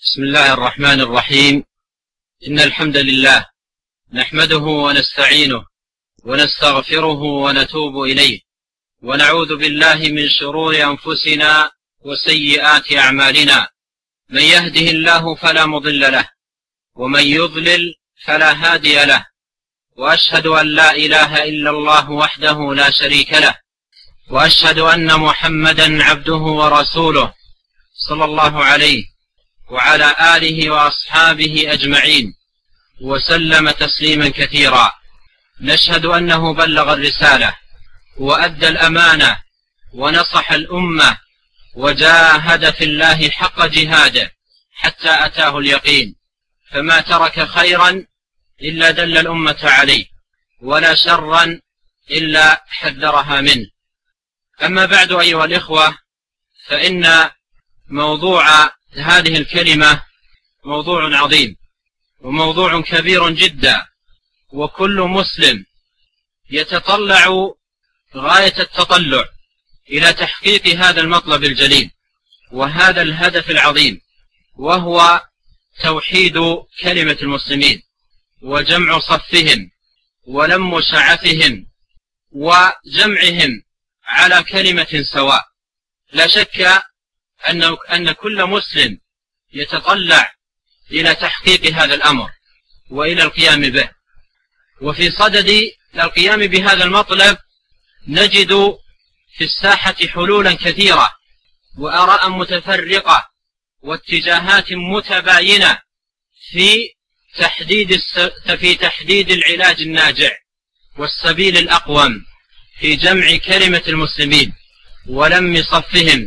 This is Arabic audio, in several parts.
بسم الله الرحمن الرحيم. إن الحمد لله نحمده ونستعينه ونستغفره ونتوب إليه، ونعوذ بالله من شرور أنفسنا وسيئات أعمالنا. من يهده الله فلا مضل له، ومن يضلل فلا هادي له، وأشهد أن لا إله إلا الله وحده لا شريك له، وأشهد أن محمدا عبده ورسوله صلى الله عليه وعلى آله وأصحابه أجمعين وسلم تسليما كثيرا. نشهد أنه بلغ الرسالة وأدى الأمانة ونصح الأمة وجاهد في الله حق جهاده حتى أتاه اليقين، فما ترك خيرا إلا دل الأمة عليه، ولا شرا إلا حذرها منه. أما بعد أيها الإخوة، فإن موضوع هذه الكلمة موضوع عظيم وموضوع كبير جدا، وكل مسلم يتطلع غاية التطلع إلى تحقيق هذا المطلب الجليل وهذا الهدف العظيم، وهو توحيد كلمة المسلمين وجمع صفهم ولم شعثهم وجمعهم على كلمة سواء. لا شك أن كل مسلم يتطلع إلى تحقيق هذا الأمر وإلى القيام به. وفي صدد القيام بهذا المطلب نجد في الساحة حلولا كثيرة وآراء متفرقة واتجاهات متباينة في تحديد العلاج الناجع والسبيل الأقوم في جمع كلمة المسلمين ولم صفهم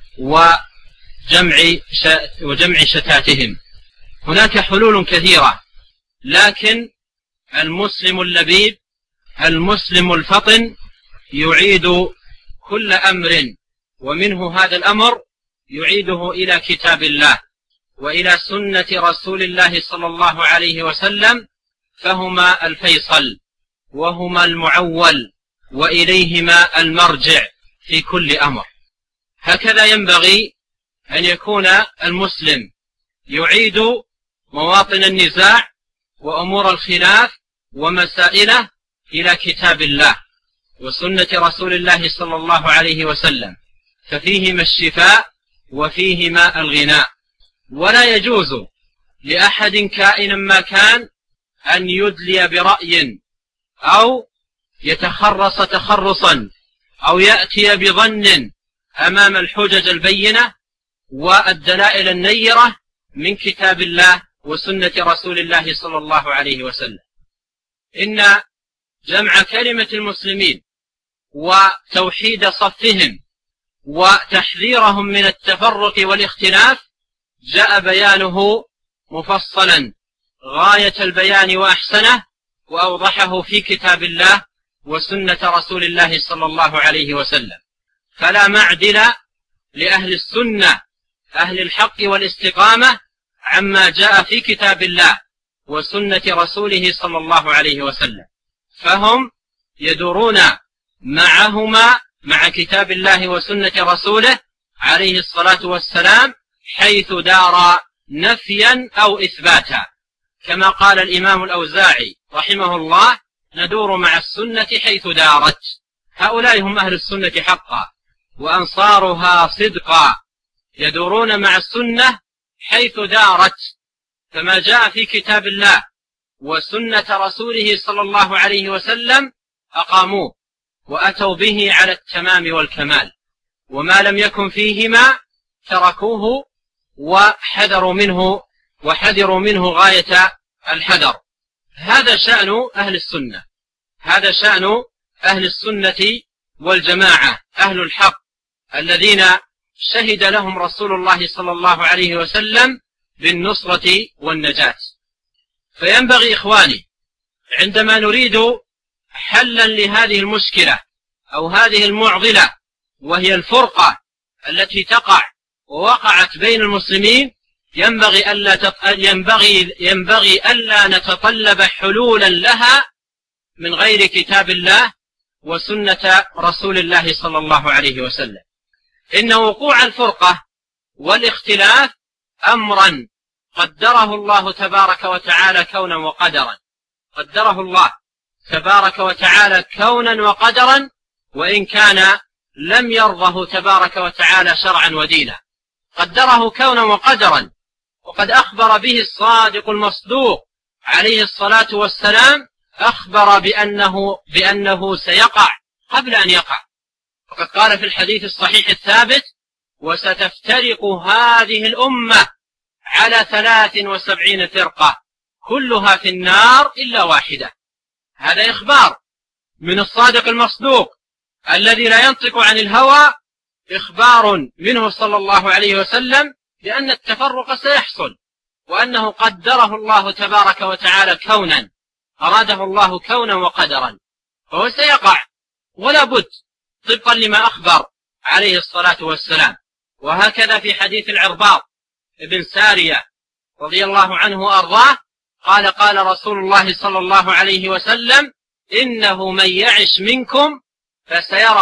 وجمع شتاتهم. هناك حلول كثيرة، لكن المسلم اللبيب المسلم الفطن يعيد كل أمر، ومنه هذا الأمر يعيده إلى كتاب الله وإلى سنة رسول الله صلى الله عليه وسلم، فهما الفيصل وهما المعول وإليهما المرجع في كل أمر. هكذا ينبغي أن يكون المسلم يعيد مواطن النزاع وأمور الخلاف ومسائله إلى كتاب الله وسنة رسول الله صلى الله عليه وسلم، ففيهما الشفاء وفيهما الغناء. ولا يجوز لأحد كائنا ما كان أن يدلي برأي أو يتخرص تخرصا أو يأتي بظن أمام الحجج البينة والدلائل النيرة من كتاب الله وسنة رسول الله صلى الله عليه وسلم. إن جمع كلمة المسلمين وتوحيد صفهم وتحذيرهم من التفرق والاختلاف جاء بيانه مفصلا غاية البيان وأحسنه، وأوضحه في كتاب الله وسنة رسول الله صلى الله عليه وسلم. فلا معدل لأهل السنة أهل الحق والاستقامة عما جاء في كتاب الله وسنة رسوله صلى الله عليه وسلم، فهم يدورون معهما مع كتاب الله وسنة رسوله عليه الصلاة والسلام حيث دار نفيا أو إثباتا، كما قال الإمام الأوزاعي رحمه الله: ندور مع السنة حيث دارت. هؤلاء هم أهل السنة حقا وأنصارها صدقا، يدورون مع السنة حيث دارت، فما جاء في كتاب الله وسنة رسوله صلى الله عليه وسلم أقاموه وأتوا به على التمام والكمال، وما لم يكن فيهما تركوه وحذروا منه غاية الحذر. هذا شأن أهل السنة، هذا شأن أهل السنة والجماعة، أهل الحق الذين شهد لهم رسول الله صلى الله عليه وسلم بالنصرة والنجاة. فينبغي إخواني عندما نريد حلا لهذه المشكلة أو هذه المعضلة، وهي الفرقة التي تقع ووقعت بين المسلمين، ينبغي ألا نتطلب حلولا لها من غير كتاب الله وسنة رسول الله صلى الله عليه وسلم. إن وقوع الفرقة والاختلاف أمرا قدره الله تبارك وتعالى كونا وقدرا، قدره الله تبارك وتعالى كونا وقدرا، وإن كان لم يرضه تبارك وتعالى شرعا ودينا، قدره كونا وقدرا. وقد أخبر به الصادق المصدوق عليه الصلاة والسلام، أخبر بأنه سيقع قبل أن يقع، وقد قال في الحديث الصحيح الثابت: وستفترق هذه الأمة على 73 فرقة كلها في النار إلا واحدة. هذا إخبار من الصادق المصدوق الذي لا ينطق عن الهوى، إخبار منه صلى الله عليه وسلم بأن التفرق سيحصل، وأنه قدره الله تبارك وتعالى كونا، أراده الله كونا وقدرا، فهو سيقع ولا بد طبقا لما أخبر عليه الصلاة والسلام. وهكذا في حديث العرباض بن سارية رضي الله عنه وأرضاه قال: قال رسول الله صلى الله عليه وسلم: إنه من يعش منكم فسيرى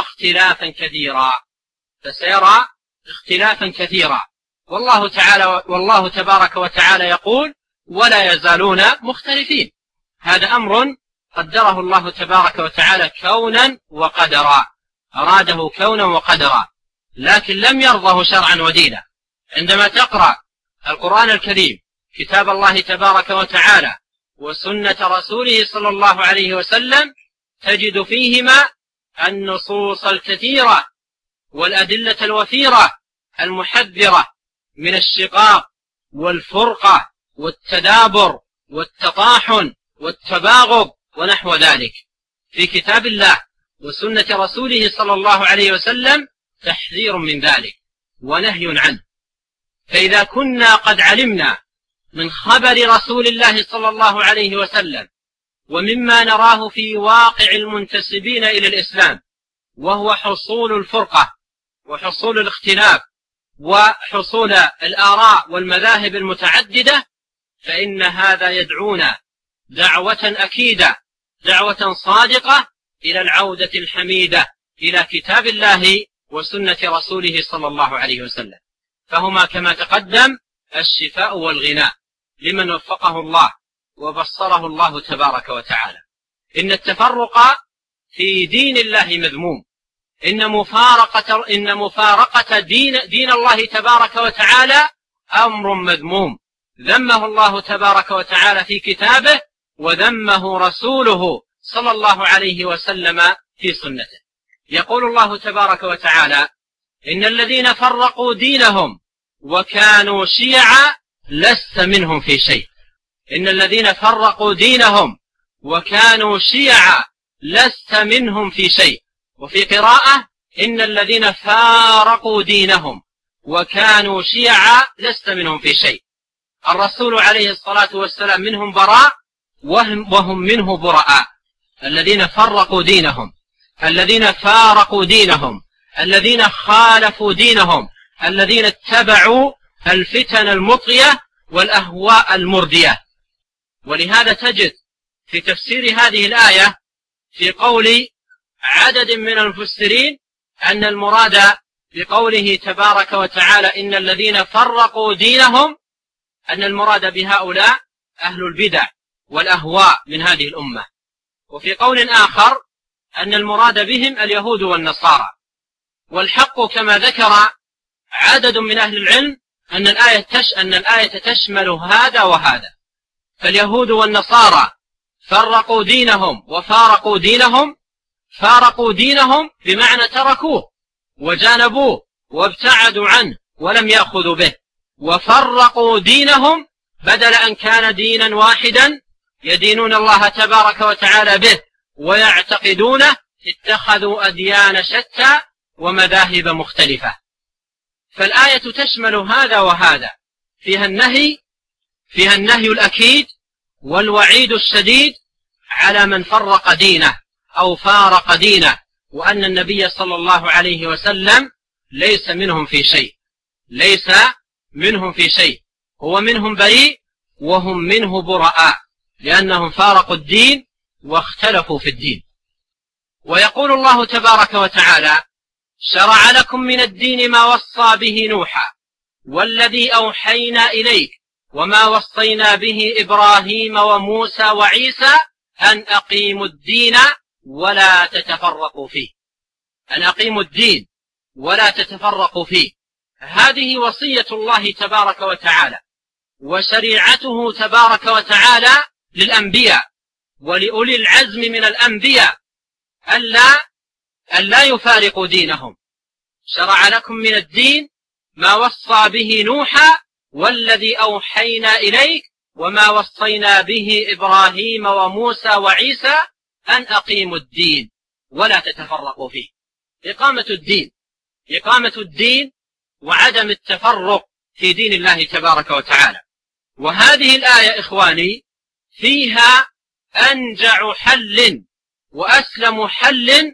اختلافا كثيرا، والله تبارك وتعالى يقول: ولا يزالون مختلفين. هذا أمر قدره الله تبارك وتعالى كونا وقدرا، أراده كونا وقدرا، لكن لم يرضه شرعا ودينا. عندما تقرأ القرآن الكريم، كتاب الله تبارك وتعالى وسنة رسوله صلى الله عليه وسلم، تجد فيهما النصوص الكثيرة والأدلة الوثيرة المحذرة من الشقاق والفرقة والتدابر والتطاحن والتباغض ونحو ذلك. في كتاب الله وسنة رسوله صلى الله عليه وسلم تحذير من ذلك ونهي عنه. فإذا كنا قد علمنا من خبر رسول الله صلى الله عليه وسلم ومما نراه في واقع المنتسبين إلى الإسلام، وهو حصول الفرقة وحصول الاختلاف وحصول الآراء والمذاهب المتعددة، فإن هذا يدعونا دعوة أكيدة، دعوة صادقة إلى العودة الحميدة إلى كتاب الله وسنة رسوله صلى الله عليه وسلم، فهما كما تقدم الشفاء والغناء لمن وفقه الله وبصره الله تبارك وتعالى. إن التفرق في دين الله مذموم، إن مفارقة دين الله تبارك وتعالى أمر مذموم، ذمه الله تبارك وتعالى في كتابه، وذمه رسوله صلى الله عليه وسلم في سنته. يقول الله تبارك وتعالى: إن الذين فرقوا دينهم وكانوا شيعا لست منهم في شيء. إن الذين فرقوا دينهم وكانوا شيعا لست منهم في شيء. وفي قراءة: إن الذين فارقوا دينهم وكانوا شيعا لست منهم في شيء. الرسول عليه الصلاة والسلام منهم براء وهم منه براء. الذين فرقوا دينهم، الذين فارقوا دينهم، الذين خالفوا دينهم، الذين اتبعوا الفتن المطغية والأهواء المردية. ولهذا تجد في تفسير هذه الآية في قول عدد من المفسرين أن المراد بقوله تبارك وتعالى إن الذين فرقوا دينهم، أن المراد بهؤلاء أهل البدع والأهواء من هذه الأمة. وفي قول آخر أن المراد بهم اليهود والنصارى. والحق كما ذكر عدد من أهل العلم أن الآية تشمل هذا وهذا. فاليهود والنصارى فرقوا دينهم وفارقوا دينهم، فارقوا دينهم بمعنى تركوه وجانبوه وابتعدوا عنه ولم يأخذوا به، وفرقوا دينهم بدل أن كان دينا واحدا يدينون الله تبارك وتعالى به ويعتقدونه، اتخذوا أديان شتى ومذاهب مختلفة. فالآية تشمل هذا وهذا، فيها النهي الأكيد والوعيد الشديد على من فرق دينه أو فارق دينه، وأن النبي صلى الله عليه وسلم ليس منهم في شيء، ليس منهم في شيء، هو منهم بريء وهم منه براء، لأنهم فارقوا الدين واختلفوا في الدين. ويقول الله تبارك وتعالى: شرع لكم من الدين ما وصى به نوحا والذي أوحينا إليك وما وصينا به إبراهيم وموسى وعيسى أن أقيموا الدين ولا تتفرقوا فيه. أن أقيموا الدين ولا تتفرقوا فيه. هذه وصية الله تبارك وتعالى وشريعته تبارك وتعالى للأنبياء ولأولي العزم من الأنبياء ألا يفارقوا دينهم. شرع لكم من الدين ما وصى به نوحا والذي أوحينا إليك وما وصينا به إبراهيم وموسى وعيسى أن أقيموا الدين ولا تتفرقوا فيه. إقامة الدين وعدم التفرق في دين الله تبارك وتعالى. وهذه الآية إخواني فيها أنجع حل وأسلم حل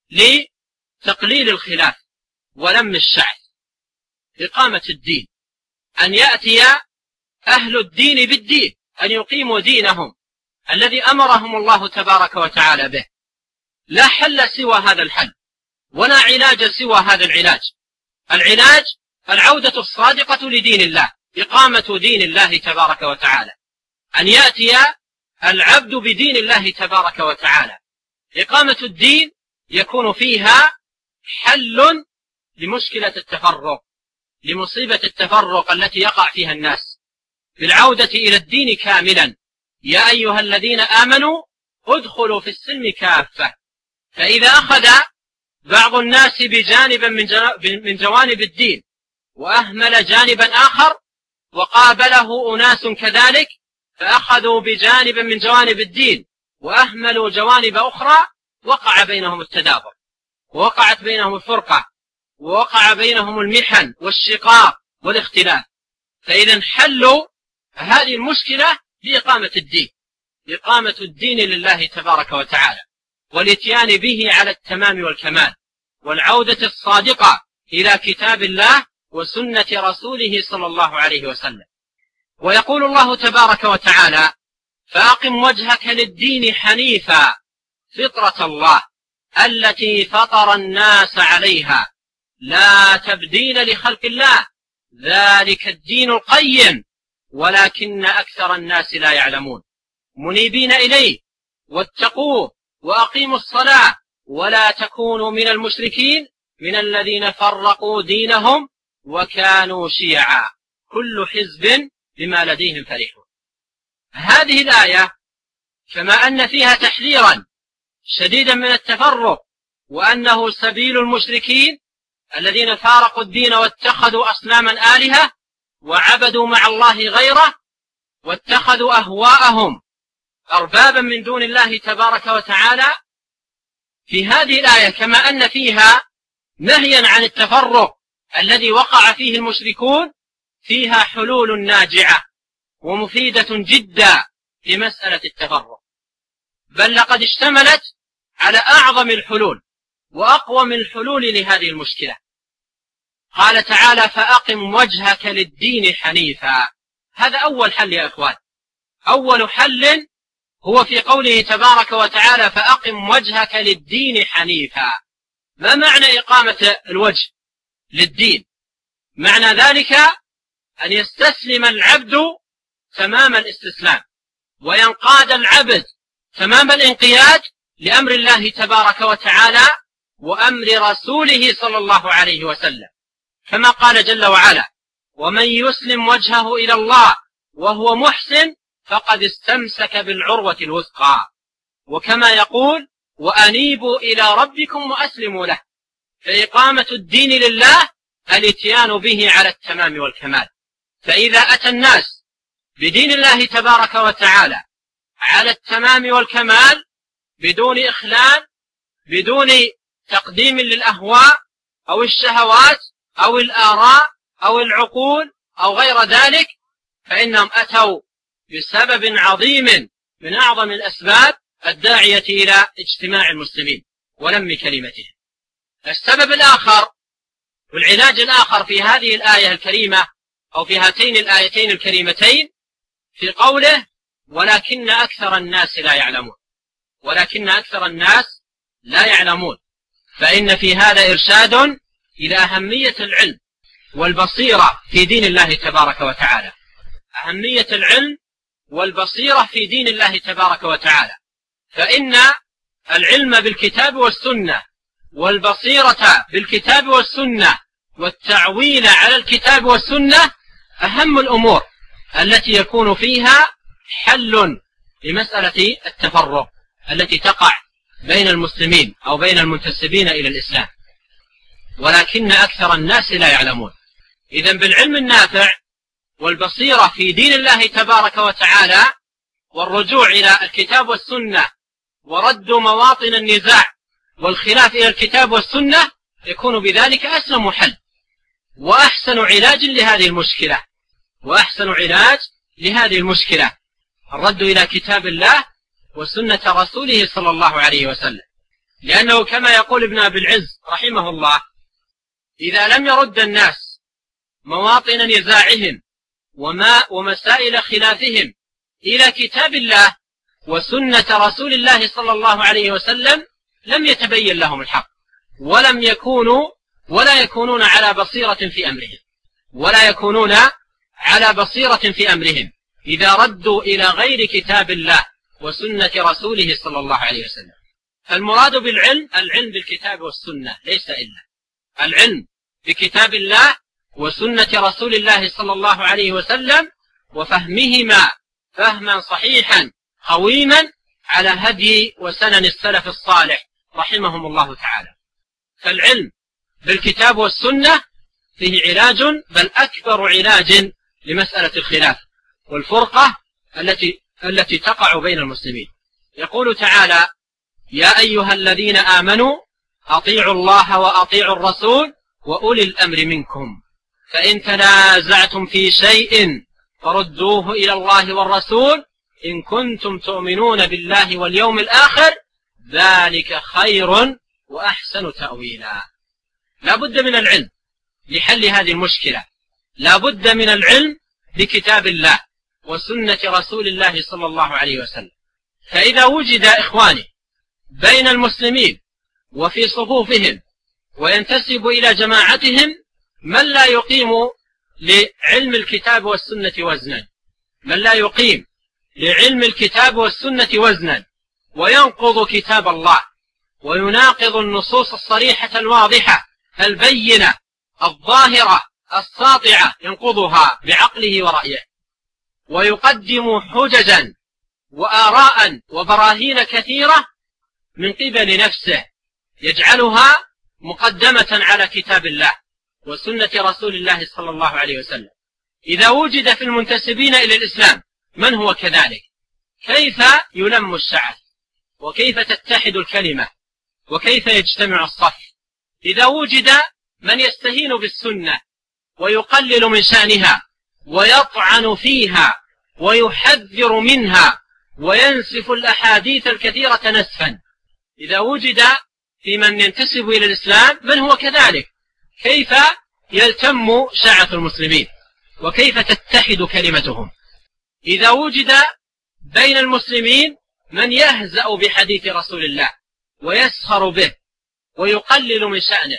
لتقليل الخلاف ولم الشعث. إقامة الدين، أن يأتي أهل الدين بالدين، أن يقيموا دينهم الذي أمرهم الله تبارك وتعالى به. لا حل سوى هذا الحل ولا علاج سوى هذا العلاج. العلاج العودة الصادقة لدين الله، إقامة دين الله تبارك وتعالى، أن يأتي العبد بدين الله تبارك وتعالى. إقامة الدين يكون فيها حل لمشكلة التفرق، لمصيبة التفرق التي يقع فيها الناس، بالعودة إلى الدين كاملا. يا أيها الذين آمنوا ادخلوا في السلم كافة. فإذا أخذ بعض الناس بجانب من جوانب الدين وأهمل جانبا آخر وقابله أناس كذلك فأخذوا بجانب من جوانب الدين وأهملوا جوانب أخرى، وقع بينهم التدابر ووقعت بينهم الفرقة ووقع بينهم المحن والشقاق والاختلاف. فإذا حلوا هذه المشكلة بإقامة الدين، إقامة الدين لله تبارك وتعالى والاتيان به على التمام والكمال، والعودة الصادقة إلى كتاب الله وسنة رسوله صلى الله عليه وسلم. ويقول الله تبارك وتعالى: فأقم وجهك للدين حنيفا فطرة الله التي فطر الناس عليها لا تبديل لخلق الله ذلك الدين القيم ولكن أكثر الناس لا يعلمون منيبين إليه واتقوه وأقيموا الصلاة ولا تكونوا من المشركين من الذين فرقوا دينهم وكانوا شيعا كل حزب بما لديهم فرحون. هذه الآية كما أن فيها تحذيرا شديدا من التفرق وأنه سبيل المشركين الذين فارقوا الدين واتخذوا أصناما آلهة وعبدوا مع الله غيره واتخذوا أهواءهم أربابا من دون الله تبارك وتعالى. في هذه الآية كما أن فيها نهيا عن التفرق الذي وقع فيه المشركون، فيها حلول ناجعة ومفيدة جدا في مسألة التفرق، بل لقد اشتملت على أعظم الحلول وأقوم الحلول لهذه المشكلة. قال تعالى: فأقم وجهك للدين حنيفا. هذا أول حل يا إخوان، أول حل هو في قوله تبارك وتعالى: فأقم وجهك للدين حنيفا. ما معنى إقامة الوجه للدين؟ معنى ذلك أن يستسلم العبد تمام الاستسلام وينقاد العبد تمام الانقياد لأمر الله تبارك وتعالى وأمر رسوله صلى الله عليه وسلم، كما قال جل وعلا: ومن يسلم وجهه إلى الله وهو محسن فقد استمسك بالعروة الوثقى، وكما يقول: وأنيبوا إلى ربكم وأسلموا له. فإقامة الدين لله الاتيان به على التمام والكمال. فإذا أتى الناس بدين الله تبارك وتعالى على التمام والكمال بدون إخلال، بدون تقديم للأهواء أو الشهوات أو الآراء أو العقول أو غير ذلك، فإنهم أتوا بسبب عظيم من أعظم الأسباب الداعية إلى اجتماع المسلمين ولم كلمتهم. السبب الآخر والعلاج الآخر في هذه الآية الكريمة أو في هاتين الآيتين الكريمتين في قوله: ولكن أكثر الناس لا يعلمون. ولكن أكثر الناس لا يعلمون، فإن في هذا إرشاد إلى أهمية العلم والبصيرة في دين الله تبارك وتعالى. أهمية العلم والبصيرة في دين الله تبارك وتعالى، فإن العلم بالكتاب والسنة والبصيرة بالكتاب والسنة والتعويل على الكتاب والسنة أهم الأمور التي يكون فيها حل لمسألة التفرق التي تقع بين المسلمين أو بين المنتسبين إلى الإسلام، ولكن أكثر الناس لا يعلمون. إذن بالعلم النافع والبصيرة في دين الله تبارك وتعالى والرجوع إلى الكتاب والسنة ورد مواطن النزاع والخلاف إلى الكتاب والسنة يكون بذلك أسلم حل وأحسن علاج لهذه المشكلة الرد إلى كتاب الله وسنة رسوله صلى الله عليه وسلم، لأنه كما يقول ابن أبي العز رحمه الله: إذا لم يرد الناس مواطن نزاعهم ومسائل خلافهم إلى كتاب الله وسنة رسول الله صلى الله عليه وسلم لم يتبين لهم الحق ولا يكونون على بصيرة في أمرهم إذا ردوا إلى غير كتاب الله وسنة رسوله صلى الله عليه وسلم. فالمراد بالعلم العلم بالكتاب والسنة، ليس إلا العلم بكتاب الله وسنة رسول الله صلى الله عليه وسلم وفهمهما فهما صحيحا قويما على هدي وسنن السلف الصالح رحمهم الله تعالى. فالعلم بالكتاب والسنة فيه علاج، بل أكبر علاج لمسألة الخلاف والفرقة التي تقع بين المسلمين. يقول تعالى: يا أيها الذين آمنوا أطيعوا الله وأطيعوا الرسول وأولي الأمر منكم فإن تنازعتم في شيء فردوه إلى الله والرسول إن كنتم تؤمنون بالله واليوم الآخر ذلك خير وأحسن تأويلا. لا بد من العلم لحل هذه المشكلة، لا بد من العلم بكتاب الله وسنة رسول الله صلى الله عليه وسلم. فإذا وجد إخواني بين المسلمين وفي صفوفهم وينتسب إلى جماعتهم من لا يقيم لعلم الكتاب والسنة وزنا، وينقض كتاب الله ويناقض النصوص الصريحة الواضحة البينة الظاهرة الساطعة ينقضها بعقله ورأيه، ويقدم حججا وآراء وبراهين كثيرة من قبل نفسه يجعلها مقدمة على كتاب الله وسنة رسول الله صلى الله عليه وسلم. إذا وجد في المنتسبين إلى الإسلام من هو كذلك، كيف يلم الشعث وكيف تتحد الكلمة وكيف يجتمع الصف؟ إذا وجد من يستهين بالسنة ويقلل من شأنها ويطعن فيها ويحذر منها وينسف الأحاديث الكثيرة نسفا، إذا وجد في من ينتسب إلى الإسلام من هو كذلك، كيف يلتم شعث المسلمين وكيف تتحد كلمتهم؟ إذا وجد بين المسلمين من يهزأ بحديث رسول الله ويسخر به ويقلل من شأنه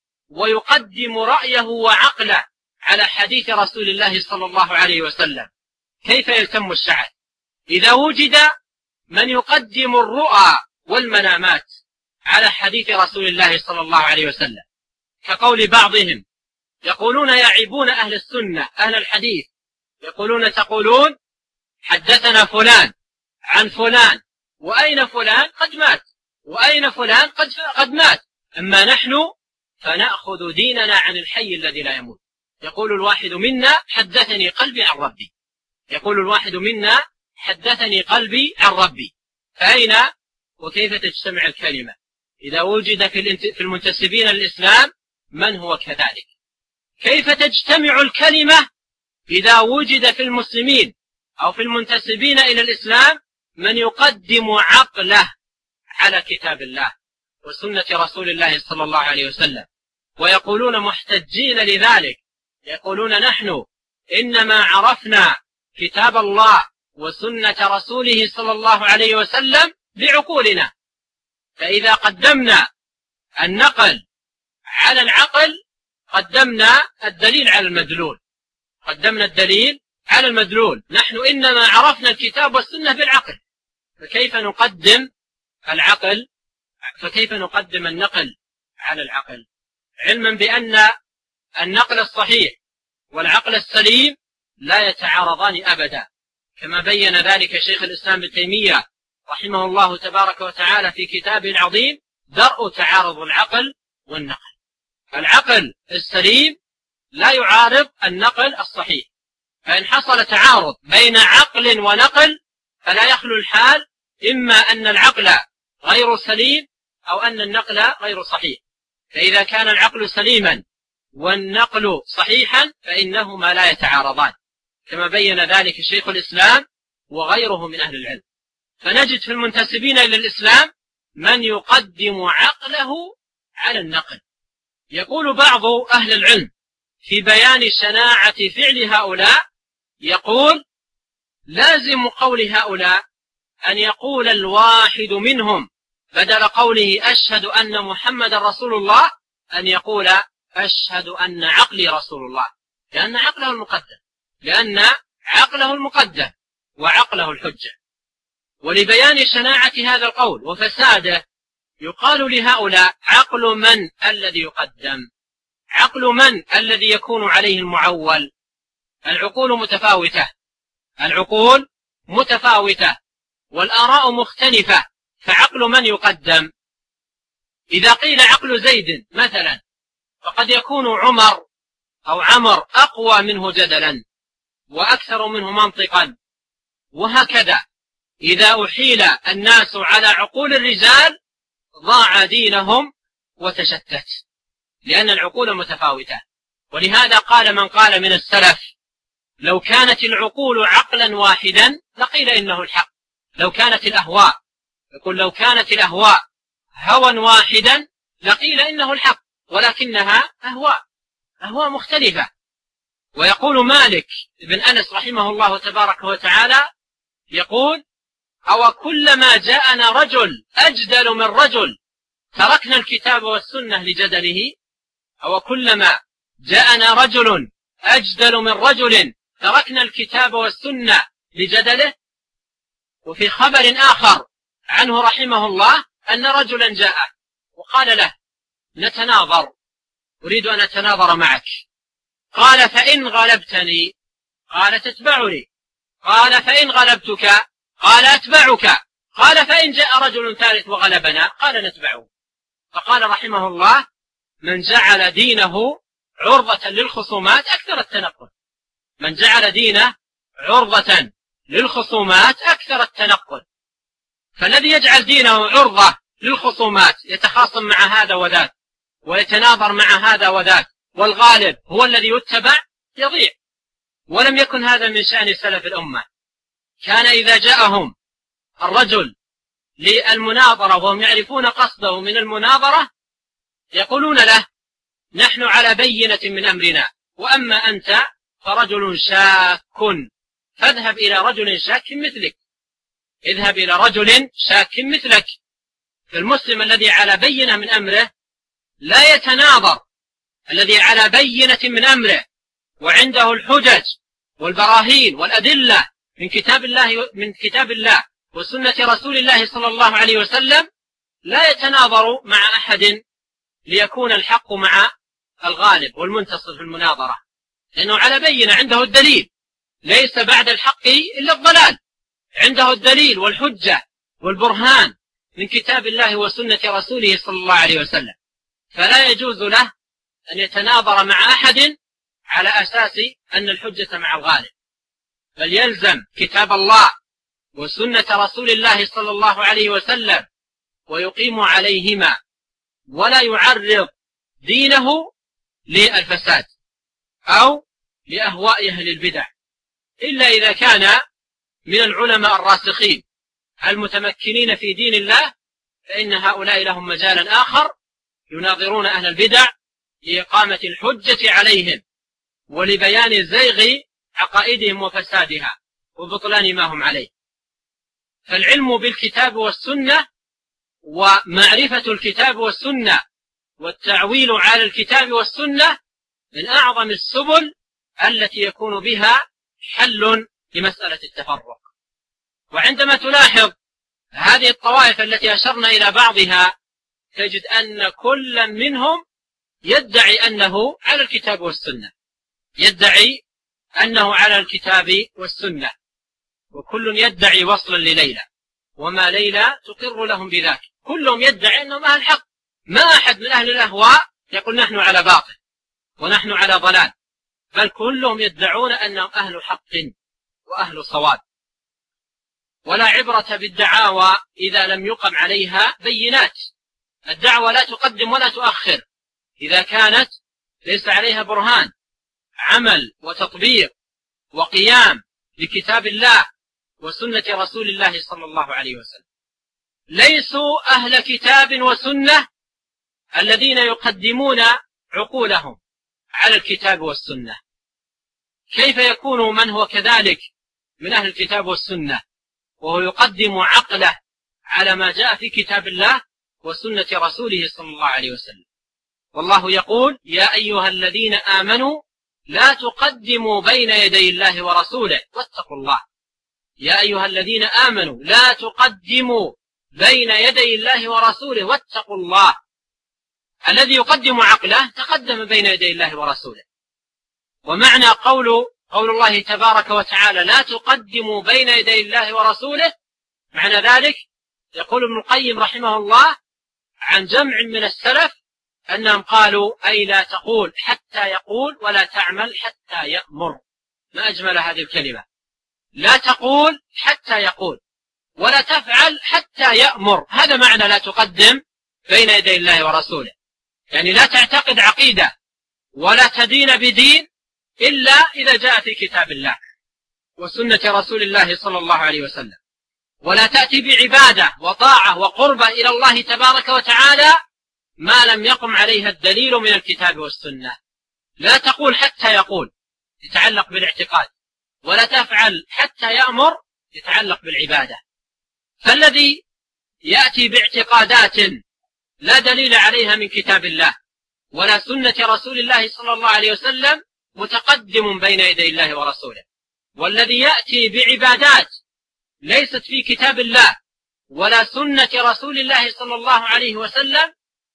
ويقدم رأيه وعقله على حديث رسول الله صلى الله عليه وسلم، كيف يلتم الشعث؟ إذا وجد من يقدم الرؤى والمنامات على حديث رسول الله صلى الله عليه وسلم، كقول بعضهم يقولون يعيبون أهل السنة أهل الحديث، يقولون تقولون حدثنا فلان عن فلان، وأين فلان؟ قد مات، وأين فلان؟ قد مات، أما نحن فنأخذ ديننا عن الحي الذي لا يموت. يقول الواحد منا حدثني قلبي عن ربي، يقول الواحد منا حدثني قلبي عن ربي. فأين وكيف تجتمع الكلمة إذا وجد في المنتسبين للإسلام من هو كذلك؟ كيف تجتمع الكلمة إذا وجد في المسلمين أو في المنتسبين إلى الإسلام من يقدم عقله على كتاب الله وسنة رسول الله صلى الله عليه وسلم، ويقولون محتجين لذلك، يقولون نحن إنما عرفنا كتاب الله وسنة رسوله صلى الله عليه وسلم بعقولنا، فإذا قدمنا النقل على العقل قدمنا الدليل على المدلول، قدمنا الدليل على المدلول. نحن إنما عرفنا الكتاب والسنة بالعقل، فكيف نقدم النقل على العقل، علما بأن النقل الصحيح والعقل السليم لا يتعارضان أبدا، كما بين ذلك شيخ الإسلام ابن تيمية رحمه الله تبارك وتعالى في كتابه العظيم درء تعارض العقل والنقل. العقل السليم لا يعارض النقل الصحيح، فإن حصل تعارض بين عقل ونقل فلا يخلو الحال إما أن العقل غير سليم أو أن النقل غير صحيح. فإذا كان العقل سليما والنقل صحيحا فإنهما لا يتعارضان، كما بين ذلك شيخ الإسلام وغيره من أهل العلم. فنجد في المنتسبين إلى الإسلام من يقدم عقله على النقل. يقول بعض أهل العلم في بيان شناعة فعل هؤلاء، يقول: لازم قول هؤلاء أن يقول الواحد منهم بدل قوله أشهد أن محمد رسول الله أن يقول أشهد أن عقلي رسول الله، لأن عقله المقدم وعقله الحجة. ولبيان شناعة هذا القول وفساده يقال لهؤلاء: عقل من الذي يقدم؟ عقل من الذي يكون عليه المعول؟ العقول متفاوتة والآراء مختلفة، فعقل من يقدم؟ إذا قيل عقل زيد مثلا فقد يكون عمر أو عمر أقوى منه جدلا وأكثر منه منطقا، وهكذا. إذا أحيل الناس على عقول الرجال ضاع دينهم وتشتت، لأن العقول متفاوتة. ولهذا قال من قال من السلف: لو كانت العقول عقلا واحدا لقيل إنه الحق. لو كانت الأهواء هوى واحدا لقيل إنه الحق، ولكنها أهواء مختلفة. ويقول مالك بن أنس رحمه الله تبارك وتعالى، يقول: أو كلما جاءنا رجل أجدل من رجل تركنا الكتاب والسنة لجدله؟ أو كلما جاءنا رجل أجدل من رجل تركنا الكتاب والسنة لجدله؟ وفي خبر آخر عنه رحمه الله أن رجلا جاء وقال له: نتناظر، أريد أن أتناظر معك. قال: فإن غلبتني؟ قال: تتبعني. قال: فإن غلبتك؟ قال: أتبعك. قال: فإن جاء رجل ثالث وغلبنا؟ قال: نتبعه. فقال رحمه الله: من جعل دينه عرضة للخصومات أكثر التنقل. من جعل دينه عرضة للخصومات أكثر التنقل. فالذي يجعل دينه عرضة للخصومات يتخاصم مع هذا وذاك ويتناظر مع هذا وذاك، والغالب هو الذي يتبع، يضيع. ولم يكن هذا من شأن سلف الأمة. كان إذا جاءهم الرجل للمناظرة وهم يعرفون قصده من المناظرة يقولون له: نحن على بينة من أمرنا، وأما أنت فرجل شاك، فاذهب إلى رجل شاك مثلك. اذهب إلى رجل شاك مثلك. فالمسلم الذي على بينة من أمره لا يتناظر، الذي على بينة من أمره وعنده الحجج والبراهين والأدلة من كتاب الله وسنة رسول الله صلى الله عليه وسلم لا يتناظر مع أحد ليكون الحق مع الغالب والمنتصر في المناظرة، لأنه على بينة، عنده الدليل. ليس بعد الحق إلا الضلال، عنده الدليل والحجة والبرهان من كتاب الله وسنة رسوله صلى الله عليه وسلم. فلا يجوز له أن يتناظر مع أحد على أساس أن الحجة مع الغالب، بل يلزم كتاب الله وسنة رسول الله صلى الله عليه وسلم ويقيم عليهما، ولا يعرض دينه للفساد أو لأهواء أهل البدع، إلا إذا كان من العلماء الراسخين المتمكنين في دين الله، فإن هؤلاء لهم مجالا آخر يناظرون أهل البدع لإقامة الحجة عليهم ولبيان زيغ عقائدهم وفسادها وبطلان ما هم عليه. فالعلم بالكتاب والسنة ومعرفة الكتاب والسنة والتعويل على الكتاب والسنة من أعظم السبل التي يكون بها حل لمسألة التفرق. وعندما تلاحظ هذه الطوائف التي أشرنا إلى بعضها تجد أن كل منهم يدعي أنه على الكتاب والسنة، يدعي أنه على الكتاب والسنة، وكل يدعي وصلا لليلى، وما ليلى تقر لهم بذاك. كلهم يدعي أنهم أهل حق، ما أحد من أهل الأهواء يقول نحن على باطل ونحن على ضلال، بل كلهم يدعون أنهم أهل حق وأهل صواب. ولا عبرة بالدعاوى إذا لم يقم عليها بينات. الدعوة لا تقدم ولا تؤخر إذا كانت ليس عليها برهان، عمل وتطبيق وقيام بكتاب الله وسنة رسول الله صلى الله عليه وسلم. ليسوا أهل كتاب وسنة الذين يقدمون عقولهم على الكتاب والسنة. كيف يكون من هو كذلك من أهل الكتاب والسنة وهو يقدم عقله على ما جاء في كتاب الله وسنة رسوله صلى الله عليه وسلم؟ والله يقول: يا أيها الذين آمنوا لا تقدموا بين يدي الله ورسوله واتقوا الله. يا أيها الذين آمنوا لا تقدموا بين يدي الله ورسوله واتقوا الله. الذي يقدم عقله تقدم بين يدي الله ورسوله. ومعنى قول الله تبارك وتعالى لا تقدموا بين يدي الله ورسوله، معنى ذلك يقول ابن القيم رحمه الله عن جمع من السلف أنهم قالوا: أي لا تقول حتى يقول، ولا تعمل حتى يأمر. ما أجمل هذه الكلمة، لا تقول حتى يقول ولا تفعل حتى يأمر. هذا معنى لا تقدم بين يدي الله ورسوله، يعني لا تعتقد عقيدة ولا تدين بدين إلا إذا جاء في كتاب الله وسنة رسول الله صلى الله عليه وسلم، ولا تأتي بعبادة وطاعة وقربة إلى الله تبارك وتعالى ما لم يقم عليها الدليل من الكتاب والسنة. لا تقول حتى يقول، يتعلق بالاعتقاد، ولا تفعل حتى يأمر، يتعلق بالعبادة. فالذي يأتي باعتقادات لا دليل عليها من كتاب الله ولا سنة رسول الله صلى الله عليه وسلم متقدم بين يدي الله ورسوله، والذي يأتي بعبادات ليست في كتاب الله ولا سنة رسول الله صلى الله عليه وسلم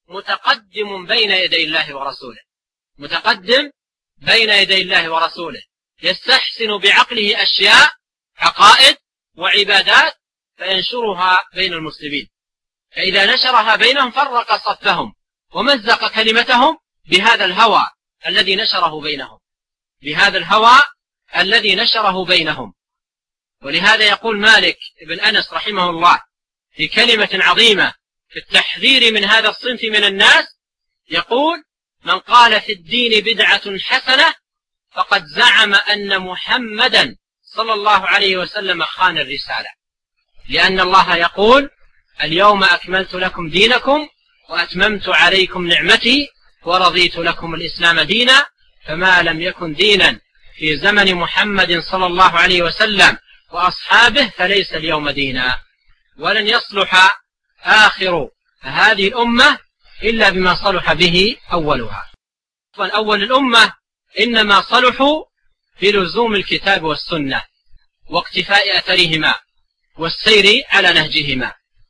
متقدم بين يدي الله ورسوله، متقدم بين يدي الله ورسوله، يستحسن بعقله أشياء عقائد وعبادات فينشرها بين المسلمين، فإذا نشرها بينهم فرق صفهم ومزق كلمتهم بهذا الهوى الذي نشره بينهم، بهذا الهوى الذي نشره بينهم. ولهذا يقول مالك بن أنس رحمه الله في كلمة عظيمة في التحذير من هذا الصنف من الناس، يقول: من قال في الدين بدعة حسنة فقد زعم أن محمدا صلى الله عليه وسلم خان الرسالة، لأن الله يقول: اليوم أكملت لكم دينكم وأتممت عليكم نعمتي ورضيت لكم الإسلام دينا، فما لم يكن دينا في زمن محمد صلى الله عليه وسلم وأصحابه فليس اليوم دينا. ولن يصلح آخر هذه الأمة إلا بما صلح به أولها. أول الأمة إنما صلحوا بلزوم الكتاب والسنة واقتفاء أثرهما والسير على نهجهما.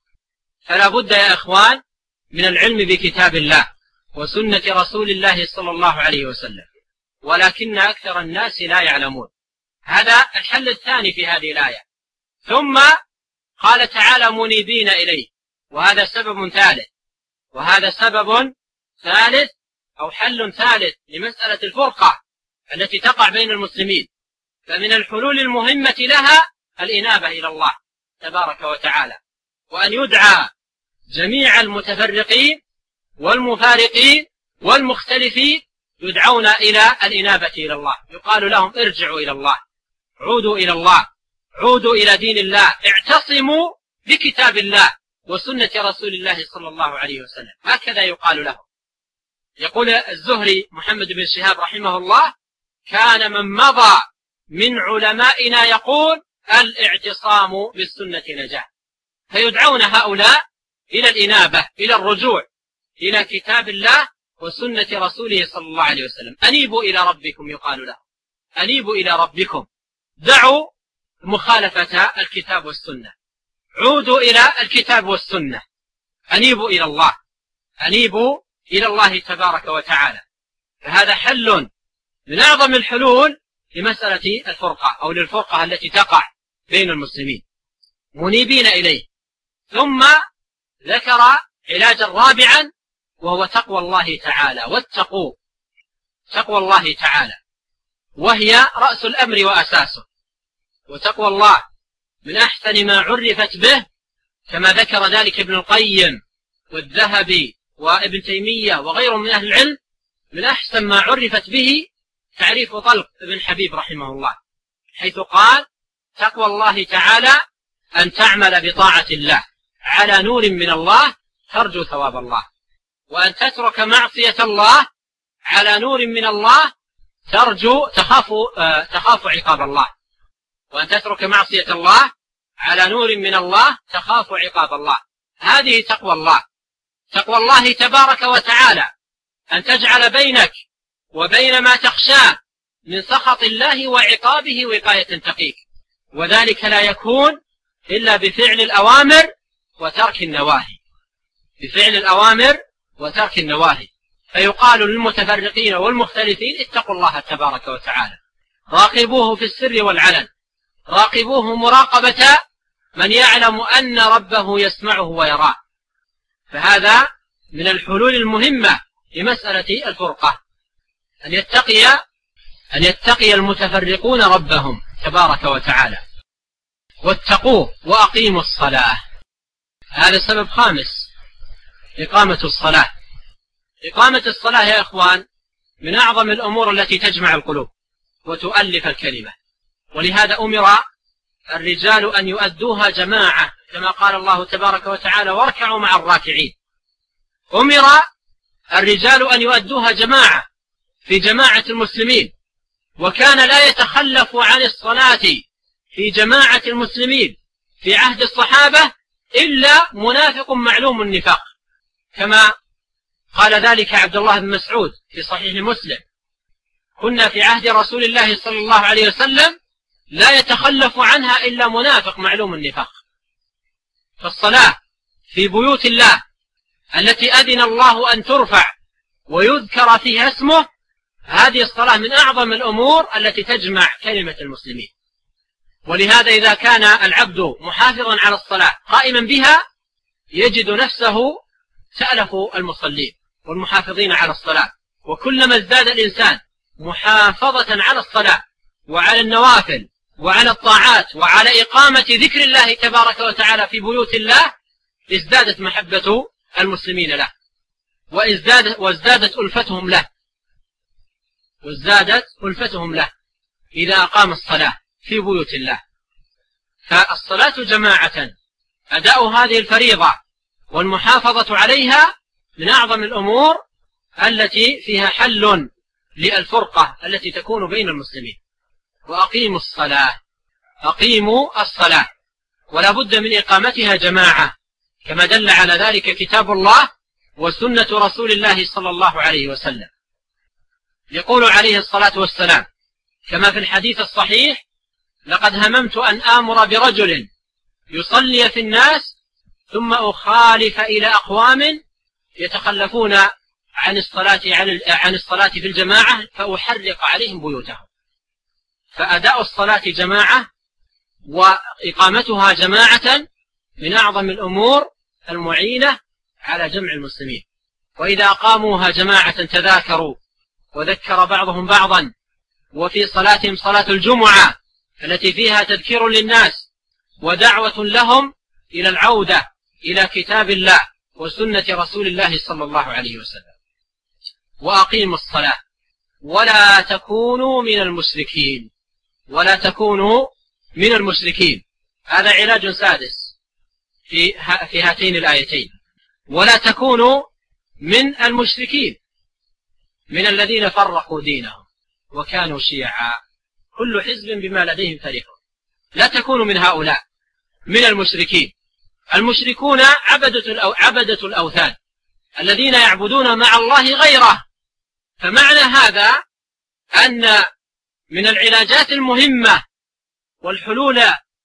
فلا بد يا إخوان من العلم بكتاب الله وسنة رسول الله صلى الله عليه وسلم، ولكن أكثر الناس لا يعلمون. هذا الحل الثاني في هذه الآية. ثم قال تعالى: منيبين إليه، وهذا سبب ثالث، وهذا سبب ثالث أو حل ثالث لمسألة الفرقة التي تقع بين المسلمين. فمن الحلول المهمة لها الإنابة إلى الله تبارك وتعالى، وأن يدعى جميع المتفرقين والمفارقين والمختلفين يدعون إلى الإنابة إلى الله، يقال لهم: ارجعوا إلى الله، عودوا إلى الله، عودوا إلى دين الله، اعتصموا بكتاب الله وسنة رسول الله صلى الله عليه وسلم. هكذا يقال لهم. يقول الزهري محمد بن شهاب رحمه الله: كان من مضى من علمائنا يقول: الاعتصام بالسنة نجاة. فيدعون هؤلاء إلى الإنابة، إلى الرجوع إلى كتاب الله وسنة رسوله صلى الله عليه وسلم. أنيبوا إلى ربكم، يقال لهم: أنيبوا إلى ربكم، دعوا مخالفة الكتاب والسنة، عودوا إلى الكتاب والسنة، أنيبوا إلى الله، أنيبوا إلى الله تبارك وتعالى. فهذا حل من أعظم الحلول لمسألة الفرقة أو للفرقة التي تقع بين المسلمين، منيبين إليه. ثم ذكر علاجا رابعا وهو تقوى الله تعالى، واتقوا تقوى الله تعالى، وهي رأس الأمر وأساسه. وتقوى الله من أحسن ما عرفت به، كما ذكر ذلك ابن القيم والذهبي وابن تيمية وغيرهم من أهل العلم، من أحسن ما عرفت به تعريف طلق ابن حبيب رحمه الله، حيث قال: تقوى الله تعالى أن تعمل بطاعة الله على نور من الله ترجو ثواب الله، وأن تترك معصية الله على نور من الله تخاف عقاب الله، وأن تترك معصية الله على نور من الله تخاف عقاب الله. هذه تقوى الله، تقوى الله تبارك وتعالى أن تجعل بينك وبين ما تخشاه من سخط الله وعقابه وقاية تقيك، وذلك لا يكون إلا بفعل الأوامر وترك النواهي، بفعل الأوامر وترك النواهي. فيقال للمتفرقين والمختلفين: اتقوا الله تبارك وتعالى، راقبوه في السر والعلن، راقبوه مراقبة من يعلم أن ربه يسمعه ويراه. فهذا من الحلول المهمة لمسألة الفرقة، أن يتقي المتفرقون ربهم تبارك وتعالى. واتقوه وأقيموا الصلاة. هذا سبب خامس، إقامة الصلاة. إقامة الصلاة يا إخوان من أعظم الأمور التي تجمع القلوب وتؤلف الكلمة، ولهذا أمر الرجال أن يؤدوها جماعة، كما قال الله تبارك وتعالى: واركعوا مع الراكعين. أمر الرجال أن يؤدوها جماعة في جماعة المسلمين، وكان لا يتخلف عن الصلاة في جماعة المسلمين في عهد الصحابة إلا منافق معلوم النفاق، كما قال ذلك عبد الله بن مسعود في صحيح مسلم: كنا في عهد رسول الله صلى الله عليه وسلم لا يتخلف عنها إلا منافق معلوم النفاق. فالصلاة في بيوت الله التي أذن الله أن ترفع ويذكر فيها اسمه، هذه الصلاة من أعظم الأمور التي تجمع كلمة المسلمين. ولهذا إذا كان العبد محافظا على الصلاة قائما بها يجد نفسه سألف المصلين والمحافظين على الصلاة. وكلما ازداد الإنسان محافظة على الصلاة وعلى النوافل وعلى الطاعات وعلى إقامة ذكر الله تبارك وتعالى في بيوت الله، ازدادت محبة المسلمين له، وازدادت ألفتهم له إذا أقام الصلاة في بيوت الله. فالصلاة جماعة، أداء هذه الفريضة والمحافظة عليها من أعظم الأمور التي فيها حل للفرقة التي تكون بين المسلمين. وأقيموا الصلاة، أقيموا الصلاة، ولا بد من إقامتها جماعة، كما دل على ذلك كتاب الله وسنة رسول الله صلى الله عليه وسلم. يقول عليه الصلاة والسلام كما في الحديث الصحيح: لقد هممت أن آمر برجل يصلي في الناس ثم أخالف إلى أقوام يتخلفون عن الصلاة في الجماعة فأحرق عليهم بيوتهم. فأداء الصلاة جماعة وإقامتها جماعة من أعظم الأمور المعينة على جمع المسلمين. وإذا أقاموها جماعة تذاكروا وذكر بعضهم بعضا، وفي صلاتهم صلاة الجمعة التي فيها تذكير للناس ودعوة لهم إلى العودة إلى كتاب الله وسنة رسول الله صلى الله عليه وسلم. وأقيموا الصلاة ولا تكونوا من المشركين، ولا تكونوا من المشركين. هذا علاج سادس في هاتين الآيتين: ولا تكونوا من المشركين، من الذين فرقوا دينهم وكانوا شيعا كل حزب بما لديهم فرحون. لا تكونوا من هؤلاء، من المشركين. المشركون عبدة الأوثان الذين يعبدون مع الله غيره. فمعنى هذا أن من العلاجات المهمة والحلول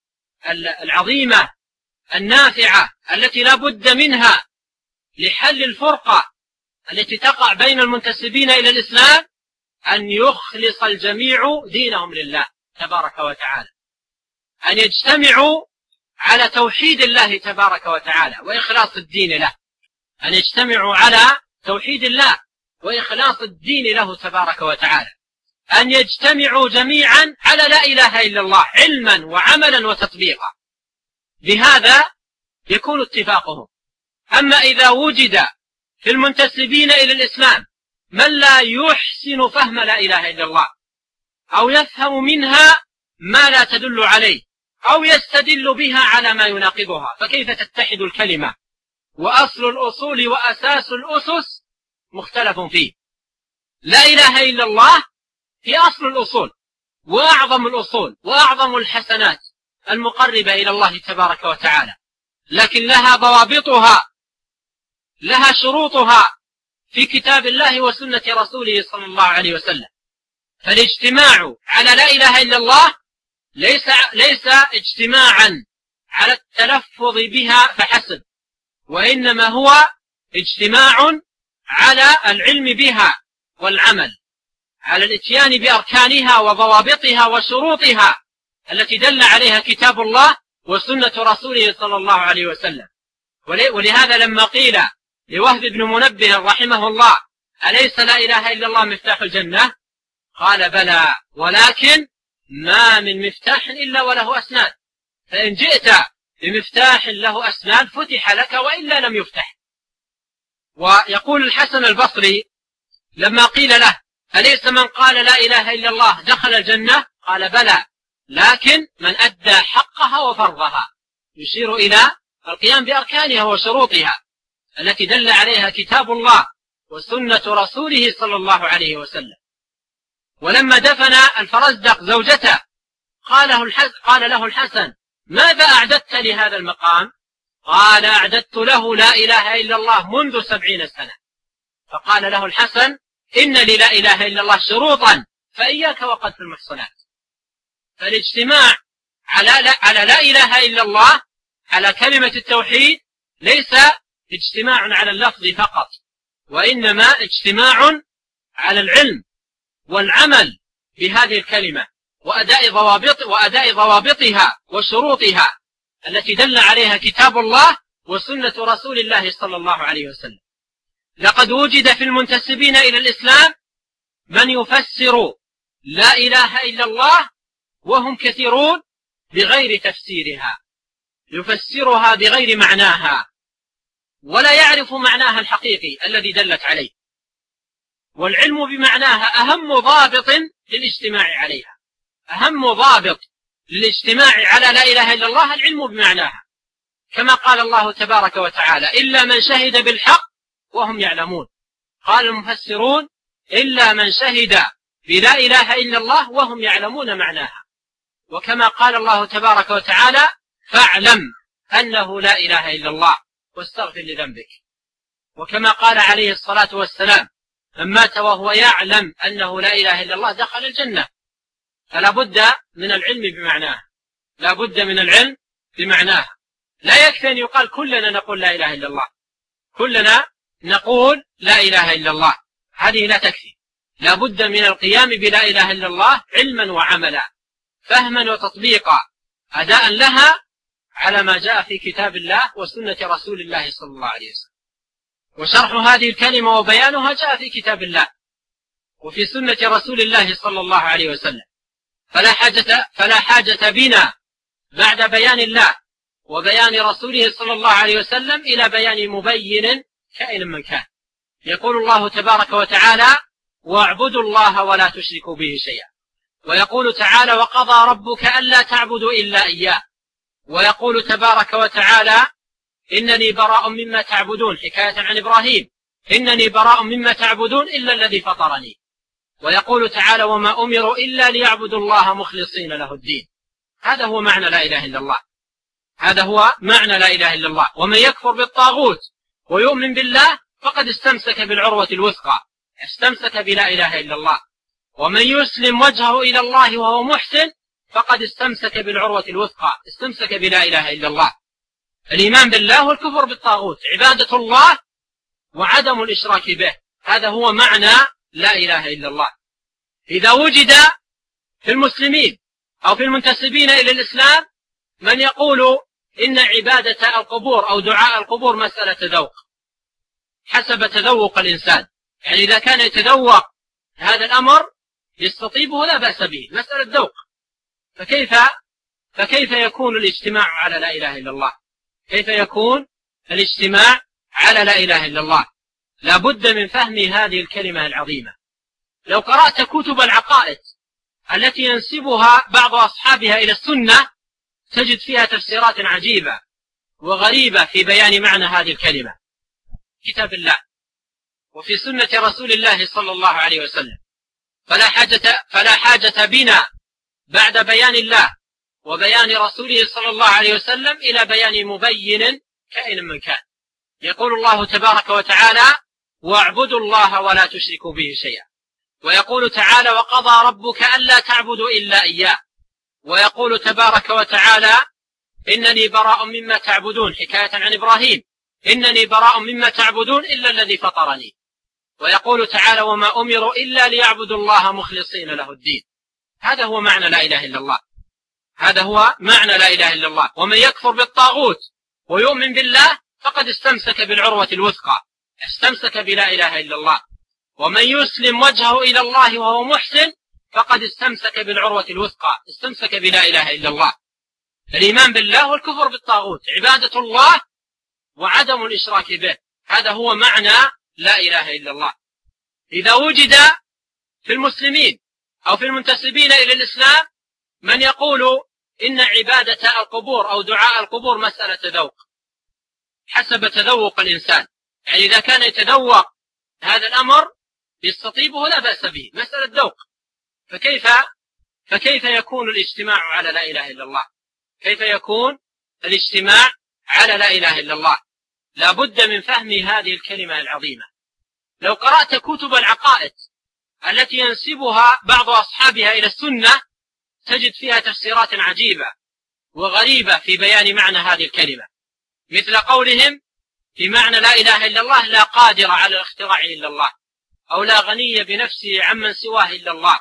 العظيمة النافعة التي لا بد منها لحل الفرقة التي تقع بين المنتسبين إلى الإسلام أن يخلص الجميع دينهم لله تبارك وتعالى، أن يجتمعوا على توحيد الله تبارك وتعالى وإخلاص الدين له، أن يجتمعوا على توحيد الله وإخلاص الدين له تبارك وتعالى، أن يجتمعوا جميعا على لا إله إلا الله علما وعملا وتطبيقا، بهذا يكون اتفاقهم. أما إذا وجد في المنتسبين إلى الإسلام من لا يحسن فهم لا إله إلا الله أو يفهم منها ما لا تدل عليه أو يستدل بها على ما يناقضها، فكيف تتحد الكلمة وأصل الأصول وأساس الأسس مختلف فيه؟ لا إله إلا الله هي أصل الأصول وأعظم الأصول وأعظم الحسنات المقربة إلى الله تبارك وتعالى، لكن لها ضوابطها، لها شروطها في كتاب الله وسنة رسوله صلى الله عليه وسلم. فالاجتماع على لا إله إلا الله ليس اجتماعا على التلفظ بها فحسب، وإنما هو اجتماع على العلم بها والعمل، على الاتيان بأركانها وضوابطها وشروطها التي دل عليها كتاب الله وسنة رسوله صلى الله عليه وسلم. ولهذا لما قيل لوهب بن منبه رحمه الله أليس لا إله إلا الله مفتاح الجنة؟ قال بلى، ولكن ما من مفتاح إلا وله أسنان، فإن جئت بمفتاح له أسنان فتح لك وإلا لم يفتح. ويقول الحسن البصري لما قيل له أليس من قال لا إله إلا الله دخل الجنة؟ قال بلى، لكن من أدى حقها وفرضها، يشير إلى القيام بأركانها وشروطها التي دل عليها كتاب الله وسنة رسوله صلى الله عليه وسلم. ولما دفن الفرزدق زوجته قال له الحسن ماذا أعددت لهذا المقام؟ قال أعددت له لا إله إلا الله منذ 70 سنة. فقال له الحسن إن لي لا إله إلا الله شروطا فإياك وقذف المحصنات. فالاجتماع على لا إله إلا الله، على كلمة التوحيد، ليس اجتماع على اللفظ فقط، وإنما اجتماع على العلم والعمل بهذه الكلمة وأداء ضوابطها وشروطها التي دل عليها كتاب الله وسنة رسول الله صلى الله عليه وسلم. لقد وجد في المنتسبين إلى الإسلام من يفسر لا إله إلا الله وهم كثيرون بغير تفسيرها، يفسرها بغير معناها ولا يعرف معناها الحقيقي الذي دلت عليه. والعلم بمعناها أهم ضابط للاجتماع عليها، أهم ضابط للاجتماع على لا إله إلا الله العلم بمعناها، كما قال الله تبارك وتعالى إلا من شهد بالحق وهم يعلمون. قال المفسرون إلا من شهد بلا إله إلا الله وهم يعلمون معناها. وكما قال الله تبارك وتعالى فاعلم أنه لا إله إلا الله واستغفر لذنبك. وكما قال عليه الصلاة والسلام من مات وهو يعلم أنه لا إله إلا الله دخل الجنة. فلا بد من العلم بمعناها، لا بد من العلم بمعناها. لا يكفي أن يقال كلنا نقول لا إله إلا الله، كلنا نقول لا إله إلا الله، هذه لا تكفي. لا بد من القيام بلا إله إلا الله علما وعملا، فهما وتطبيقا، أداء لها على ما جاء في كتاب الله وسنة رسول الله صلى الله عليه وسلم. وشرح هذه الكلمة وبيانها جاء في كتاب الله وفي سنة رسول الله صلى الله عليه وسلم. فلا حاجة بنا بعد بيان الله وبيان رسوله صلى الله عليه وسلم إلى بيان مبين كائن من كان. يقول الله تبارك وتعالى واعبدوا الله ولا تشركوا به شيئا. ويقول تعالى وقضى ربك ألا تعبدوا إلا إياه. ويقول تبارك وتعالى إنني براء مما تعبدون، حكاية عن إبراهيم، إنني براء مما تعبدون إلا الذي فطرني. ويقول تعالى وما أمروا إلا ليعبدوا الله مخلصين له الدين. هذا هو معنى لا إله إلا الله، هذا هو معنى لا إله إلا الله. ومن يكفر بالطاغوت ويؤمن بالله فقد استمسك بالعروة الوثقى، استمسك بلا إله إلا الله. ومن يسلم وجهه إلى الله وهو محسن فقد استمسك بالعروة الوثقى، استمسك بلا إله إلا الله. الإيمان بالله والكفر بالطاغوت، عبادة الله وعدم الإشراك به، هذا هو معنى لا إله إلا الله. إذا وجد في المسلمين أو في المنتسبين إلى الإسلام من يقول إن عبادة القبور أو دعاء القبور مسألة ذوق حسب تذوق الإنسان، يعني إذا كان يتذوق هذا الأمر يستطيبه لا بأس به، مسألة ذوق، فكيف يكون الاجتماع على لا إله إلا الله؟ كيف يكون الاجتماع على لا إله إلا الله؟ لا بد من فهم هذه الكلمة العظيمة. لو قرأت كتب العقائد التي ينسبها بعض أصحابها إلى السنة تجد فيها تفسيرات عجيبة وغريبة في بيان معنى هذه الكلمة، كتاب الله وفي سنة رسول الله صلى الله عليه وسلم. فلا حاجة بنا بعد بيان الله وبيان رسوله صلى الله عليه وسلم إلى بيان مبين كائن من كان. يقول الله تبارك وتعالى: واعبدوا الله ولا تشركوا به شيئا. ويقول تعالى: وقضى ربك ألا تعبدوا إلا إياه. ويقول تبارك وتعالى: إنني براء مما تعبدون، حكاية عن إبراهيم: إنني براء مما تعبدون إلا الذي فطرني. ويقول تعالى: وما أمروا إلا ليعبدوا الله مخلصين له الدين. هذا هو معنى لا إله إلا الله، هذا هو معنى لا إله إلا الله. ومن يكفر بالطاغوت ويؤمن بالله فقد استمسك بالعروة الوثقى، استمسك بلا إله إلا الله. ومن يسلم وجهه إلى الله وهو محسن فقد استمسك بالعروة الوثقى، استمسك بلا إله إلا الله. الإيمان بالله والكفر بالطاغوت، عبادة الله وعدم الإشراك به، هذا هو معنى لا إله إلا الله. إذا وجد في المسلمين أو في المنتسبين إلى الإسلام من يقول إن عبادة القبور أو دعاء القبور مسألة ذوق حسب تذوق الإنسان، يعني إذا كان يتذوق هذا الأمر يستطيبه لا بأس به، مسألة ذوق. فكيف يكون الاجتماع على لا إله إلا الله؟ كيف يكون الاجتماع على لا إله إلا الله؟ لا بد من فهم هذه الكلمة العظيمة. لو قرأت كتب العقائد التي ينسبها بعض أصحابها إلى السنة تجد فيها تفسيرات عجيبة وغريبة في بيان معنى هذه الكلمة، مثل قولهم في معنى لا إله إلا الله: لا قادر على الاختراع إلا الله، أو لا غني بنفسه عمن سواه إلا الله،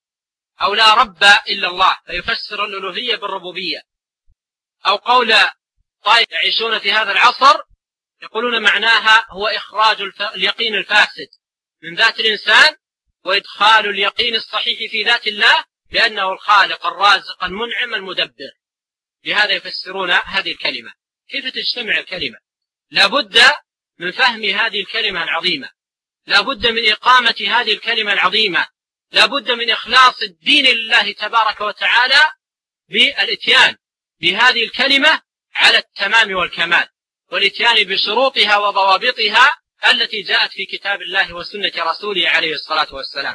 أو لا رب إلا الله، فيفسر الألوهية بالربوبية. أو قول طائفة يعيشون في هذا العصر يقولون معناها هو إخراج اليقين الفاسد من ذات الإنسان وإدخال اليقين الصحيح في ذات الله بأنه الخالق الرازق المنعم المدبر. لهذا يفسرون هذه الكلمة. كيف تجتمع الكلمة؟ لا بد من فهم هذه الكلمة العظيمة، لا بد من إقامة هذه الكلمة العظيمة، لا بد من إخلاص الدين لله تبارك وتعالى بالإتيان بهذه الكلمة على التمام والكمال، والإتيان بشروطها وضوابطها التي جاءت في كتاب الله وسنة رسوله عليه الصلاة والسلام.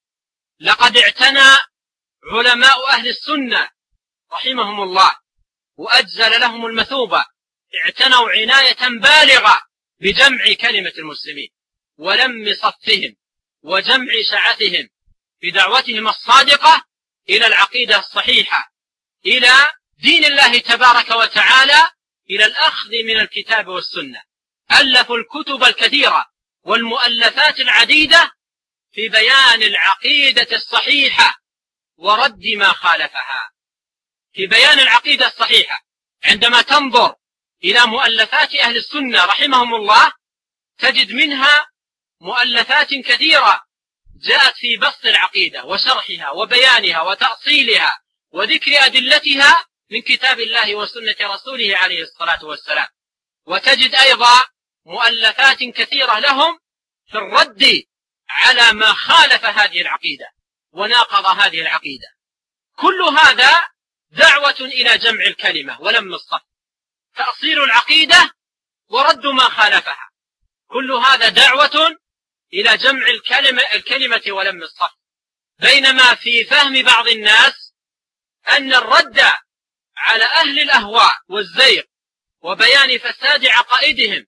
لقد اعتنى علماء أهل السنة رحمهم الله وأجزل لهم المثوبة، اعتنوا عناية بالغة بجمع كلمة المسلمين ولم صفهم وجمع شعثهم بدعوتهم الصادقة إلى العقيدة الصحيحة، إلى دين الله تبارك وتعالى، إلى الأخذ من الكتاب والسنة. ألفوا الكتب الكثيرة والمؤلفات العديدة في بيان العقيدة الصحيحة ورد ما خالفها. في بيان العقيدة الصحيحة عندما تنظر إلى مؤلفات أهل السنة رحمهم الله تجد منها مؤلفات كثيرة جاءت في بسط العقيدة وشرحها وبيانها وتأصيلها وذكر أدلتها من كتاب الله وسنة رسوله عليه الصلاة والسلام. وتجد أيضا مؤلفات كثيرة لهم في الرد على ما خالف هذه العقيدة وناقض هذه العقيدة. كل هذا دعوة إلى جمع الكلمة ولم الصف، تأصيل العقيدة ورد ما خالفها، كل هذا دعوة إلى جمع الكلمة ولم الصف. بينما في فهم بعض الناس أن الرد على أهل الأهواء والزيغ وبيان فساد عقائدهم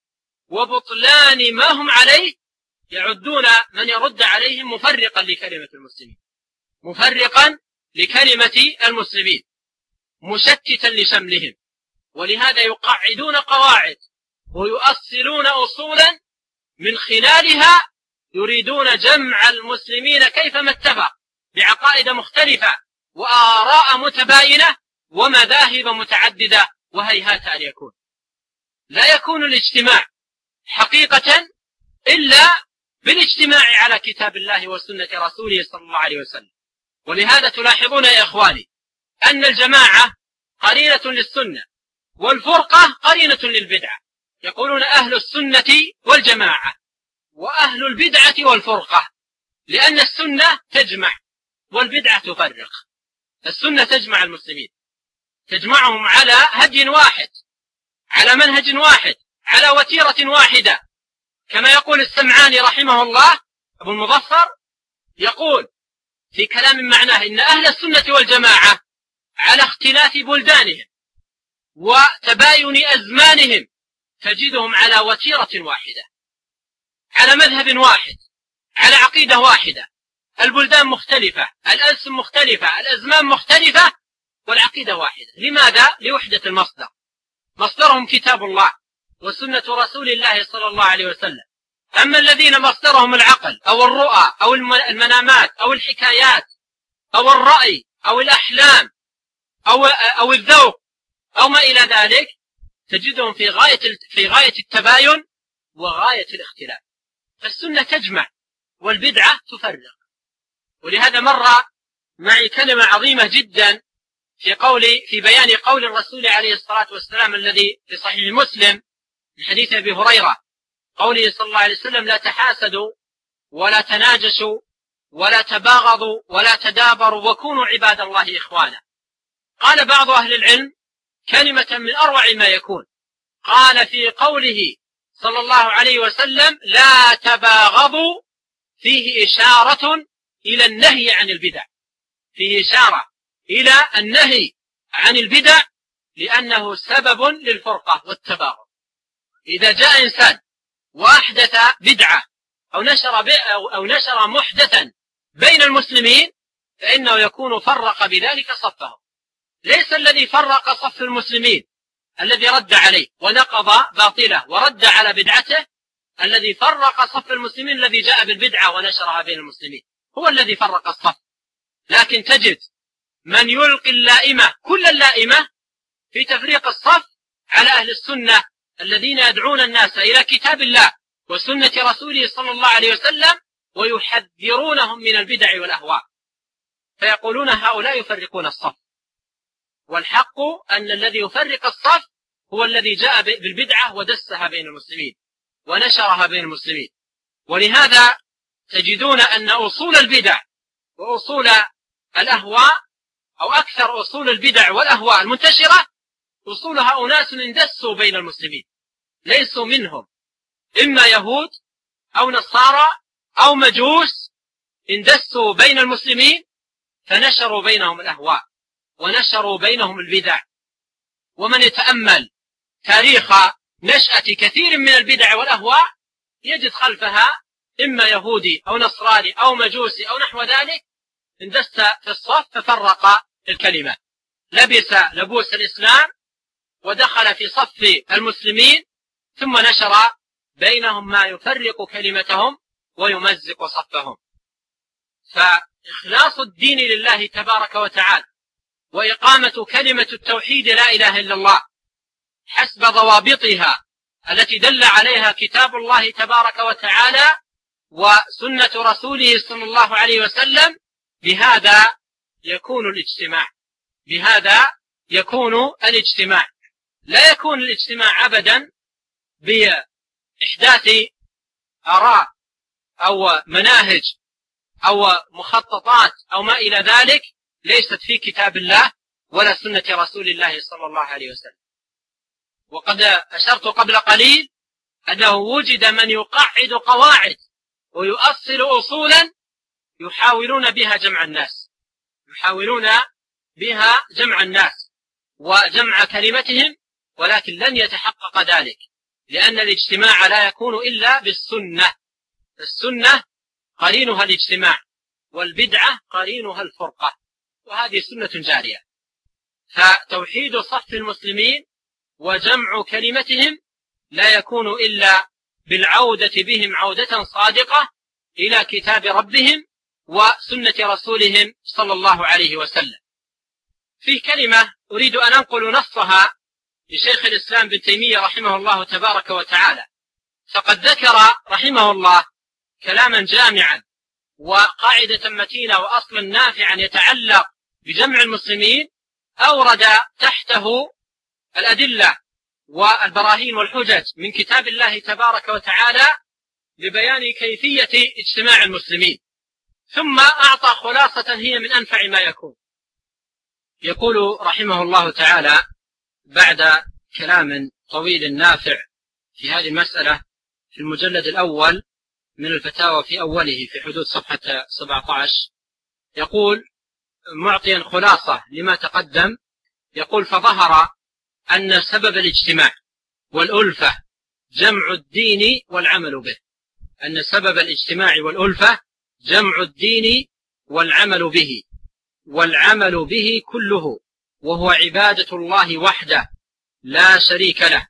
وبطلان ما هم عليه يعدون من يرد عليهم مفرقا لكلمة المسلمين، مفرقا لكلمة المسلمين، مشتتا لشملهم، ولهذا يقعدون قواعد ويؤصلون أصولا من خلالها يريدون جمع المسلمين كيفما اتفق بعقائد مختلفة وآراء متباينة ومذاهب متعددة، وهيهات أن يكون. لا يكون الاجتماع حقيقة إلا بالاجتماع على كتاب الله وسنة رسوله صلى الله عليه وسلم. ولهذا تلاحظون يا إخواني أن الجماعة قرينة للسنة والفرقة قرينة للبدعة. يقولون أهل السنة والجماعة وأهل البدعة والفرقة، لأن السنة تجمع والبدعة تفرق. السنة تجمع المسلمين، تجمعهم على هدي واحد، على منهج واحد، على وتيرة واحدة، كما يقول السمعاني رحمه الله أبو المظفر، يقول في كلام معناه إن أهل السنة والجماعة على اختلاف بلدانهم وتباين أزمانهم تجدهم على وتيرة واحدة، على مذهب واحد، على عقيدة واحدة. البلدان مختلفة، الألسن مختلفة، الأزمان مختلفة، والعقيدة واحدة. لماذا؟ لوحدة المصدر. مصدرهم كتاب الله وسنة رسول الله صلى الله عليه وسلم. أما الذين مصدرهم العقل أو الرؤى أو المنامات أو الحكايات أو الرأي أو الأحلام أو الذوق أو ما إلى ذلك، تجدهم في غاية التباين وغاية الاختلاف. فالسنة تجمع والبدعة تفرق. ولهذا مر معي كلمة عظيمة جدا في بيان قول الرسول عليه الصلاة والسلام الذي في صحيح مسلم من حديث أبي هريرة، قوله صلى الله عليه وسلم: لا تحاسدوا ولا تناجشوا ولا تباغضوا ولا تدابروا وكونوا عباد الله إخوانا. قال بعض أهل العلم كلمة من أروع ما يكون، قال في قوله صلى الله عليه وسلم: لا تباغضوا، فيه إشارة إلى النهي عن البدع، فيه إشارة إلى النهي عن البدع، لأنه سبب للفرقة والتباغض. إذا جاء إنسان وأحدث بدعة أو نشر محدثا بين المسلمين، فإنه يكون فرق بذلك صفهم. ليس الذي فرق صف المسلمين الذي رد عليه ونقض باطله ورد على بدعته، الذي فرق صف المسلمين الذي جاء بالبدعة ونشرها بين المسلمين، هو الذي فرق الصف. لكن تجد من يلقي اللائمة كل اللائمة في تفريق الصف على أهل السنة الذين يدعون الناس إلى كتاب الله وسنة رسوله صلى الله عليه وسلم ويحذرونهم من البدع والأهواء، فيقولون هؤلاء يفرقون الصف. والحق أن الذي يفرق الصف هو الذي جاء بالبدعة ودسها بين المسلمين ونشرها بين المسلمين. ولهذا تجدون أن أصول البدع وأصول الأهواء، أو أكثر أصول البدع والأهواء المنتشرة، أصولها أناس اندسوا بين المسلمين، ليسوا منهم، إما يهود أو نصارى أو مجوس، اندسوا بين المسلمين فنشروا بينهم الأهواء ونشروا بينهم البدع. ومن يتأمل تاريخ نشأة كثير من البدع والأهواء يجد خلفها إما يهودي أو نصراني أو مجوسي أو نحو ذلك، اندس في الصف ففرق الكلمة، لبس لبوس الإسلام ودخل في صف المسلمين، ثم نشر بينهم ما يفرق كلمتهم ويمزق صفهم. فإخلاص الدين لله تبارك وتعالى وإقامة كلمة التوحيد لا إله إلا الله حسب ضوابطها التي دل عليها كتاب الله تبارك وتعالى وسنة رسوله صلى الله عليه وسلم، بهذا يكون الاجتماع، بهذا يكون الاجتماع. لا يكون الاجتماع أبدا بإحداث آراء أو مناهج أو مخططات أو ما إلى ذلك ليست في كتاب الله ولا سنة رسول الله صلى الله عليه وسلم. وقد أشرت قبل قليل أنه وجد من يقعد قواعد ويؤصل أصولا يحاولون بها جمع الناس، يحاولون بها جمع الناس وجمع كلمتهم، ولكن لن يتحقق ذلك، لأن الاجتماع لا يكون إلا بالسنة. السنة قرينها الاجتماع، والبدعة قرينها الفرقة. وهذه سنة جارية. فتوحيد صف المسلمين وجمع كلمتهم لا يكون إلا بالعودة بهم عودة صادقة إلى كتاب ربهم وسنة رسولهم صلى الله عليه وسلم. في كلمة أريد أن أنقل نصها لشيخ الإسلام ابن تيمية رحمه الله تبارك وتعالى، فقد ذكر رحمه الله كلاما جامعا وقاعدة متينة وأصلا نافعا يتعلق بجمع المسلمين، أورد تحته الأدلة والبراهين والحجج من كتاب الله تبارك وتعالى لبيان كيفية اجتماع المسلمين، ثم أعطى خلاصة هي من أنفع ما يكون. يقول رحمه الله تعالى بعد كلام طويل نافع في هذه المسألة في المجلد الأول من الفتاوى في أوله في حدود صفحة 17، يقول معطيا خلاصة لما تقدم، يقول: فظهر أن سبب الاجتماع والألفة جمع الدين والعمل به. أن سبب الاجتماع والألفة جمع الدين والعمل به، والعمل به كله، وهو عبادة الله وحده لا شريك له.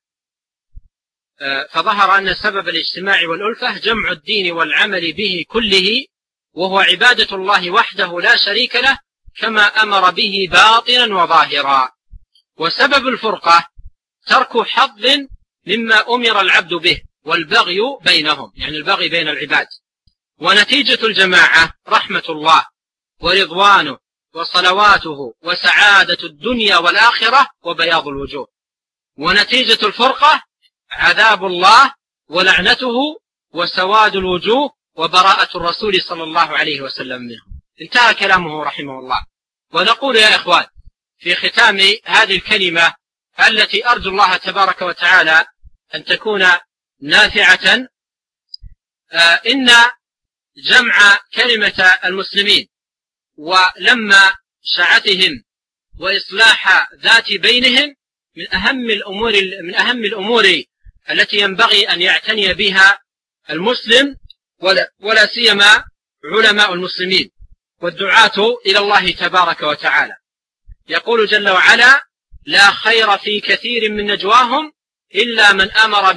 فظهر أن سبب الاجتماع والألفة جمع الدين والعمل به كله، وهو عبادة الله وحده لا شريك له، كما أمر به باطنا وظاهرا. وسبب الفرقة ترك حظ مما أمر العبد به والبغي بينهم، يعني البغي بين العباد. ونتيجة الجماعة رحمة الله ورضوانه وصلواته وسعادة الدنيا والآخرة وبياض الوجوه. ونتيجة الفرقة عذاب الله ولعنته وسواد الوجوه وبراءة الرسول صلى الله عليه وسلم منهم. انتهى كلامه رحمه الله. ونقول يا إخوان في ختام هذه الكلمة التي أرجو الله تبارك وتعالى أن تكون نافعة، إن جمع كلمة المسلمين ولما شاعتهم وإصلاح ذات بينهم من أهم الأمور التي ينبغي أن يعتني بها المسلم، ولا سيما علماء المسلمين والدعاة إلى الله تبارك وتعالى. يقول جل وعلا: لا خير في كثير من نجواهم إلا من أمر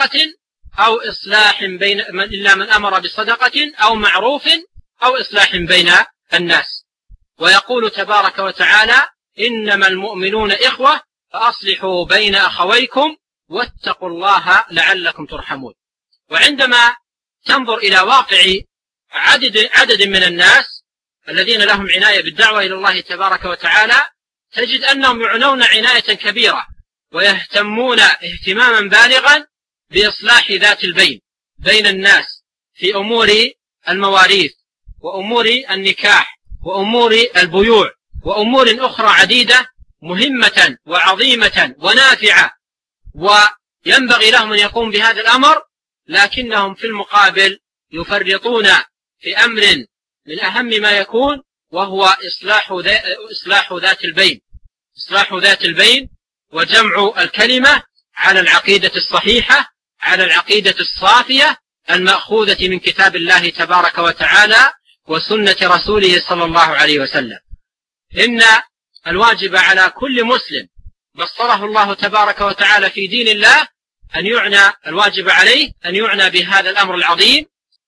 بصدقة أو معروف أو إصلاح بين الناس. ويقول تبارك وتعالى: إنما المؤمنون إخوة فأصلحوا بين أخويكم واتقوا الله لعلكم ترحمون. وعندما تنظر إلى واقع عدد من الناس الذين لهم عناية بالدعوة إلى الله تبارك وتعالى، تجد أنهم يعنون عناية كبيرة ويهتمون اهتماما بالغا بإصلاح ذات البين بين الناس في أمور المواريث وأمور النكاح وأمور البيوع وأمور أخرى عديدة مهمة وعظيمة ونافعة، وينبغي لهم أن يقوم بهذا الأمر، لكنهم في المقابل يفرطون في أمر من أهم ما يكون، وهو إصلاح ذات البين وجمع الكلمة على العقيدة الصحيحة، على العقيدة الصافية المأخوذة من كتاب الله تبارك وتعالى وسنة رسوله صلى الله عليه وسلم. إن الواجب على كل مسلم بصره الله تبارك وتعالى في دين الله الواجب عليه أن يعنى بهذا الأمر العظيم،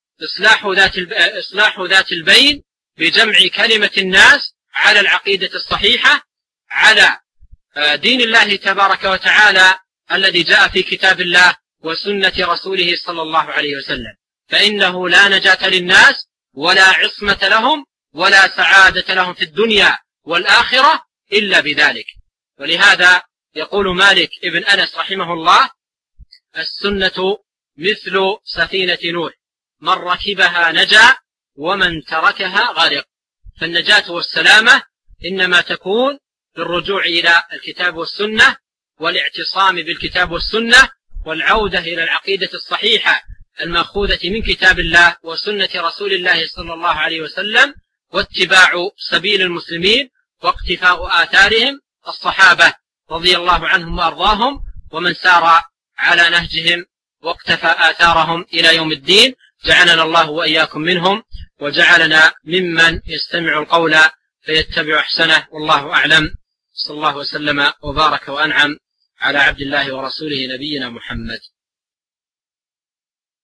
إصلاح ذات البين بجمع كلمة الناس على العقيدة الصحيحة، على دين الله تبارك وتعالى الذي جاء في كتاب الله وسنة رسوله صلى الله عليه وسلم. فإنه لا نجاة للناس ولا عصمة لهم ولا سعادة لهم في الدنيا والآخرة إلا بذلك. ولهذا يقول مالك ابن أنس رحمه الله: السنة مثل سفينة نوح، من ركبها نجا ومن تركها غرق. فالنجاة والسلامة إنما تكون بالرجوع إلى الكتاب والسنة والاعتصام بالكتاب والسنة والعودة إلى العقيدة الصحيحة المأخوذة من كتاب الله وسنة رسول الله صلى الله عليه وسلم، واتباع سبيل المسلمين واقتفاء آثارهم الصحابة رضي الله عنهم وأرضاهم، ومن سار على نهجهم واقتفى آثارهم إلى يوم الدين. جعلنا الله وإياكم منهم، وجعلنا ممن يستمع القول فيتبع أحسنه، والله أعلم. صلى الله وسلم وبارك وأنعم على عبد الله ورسوله نبينا محمد.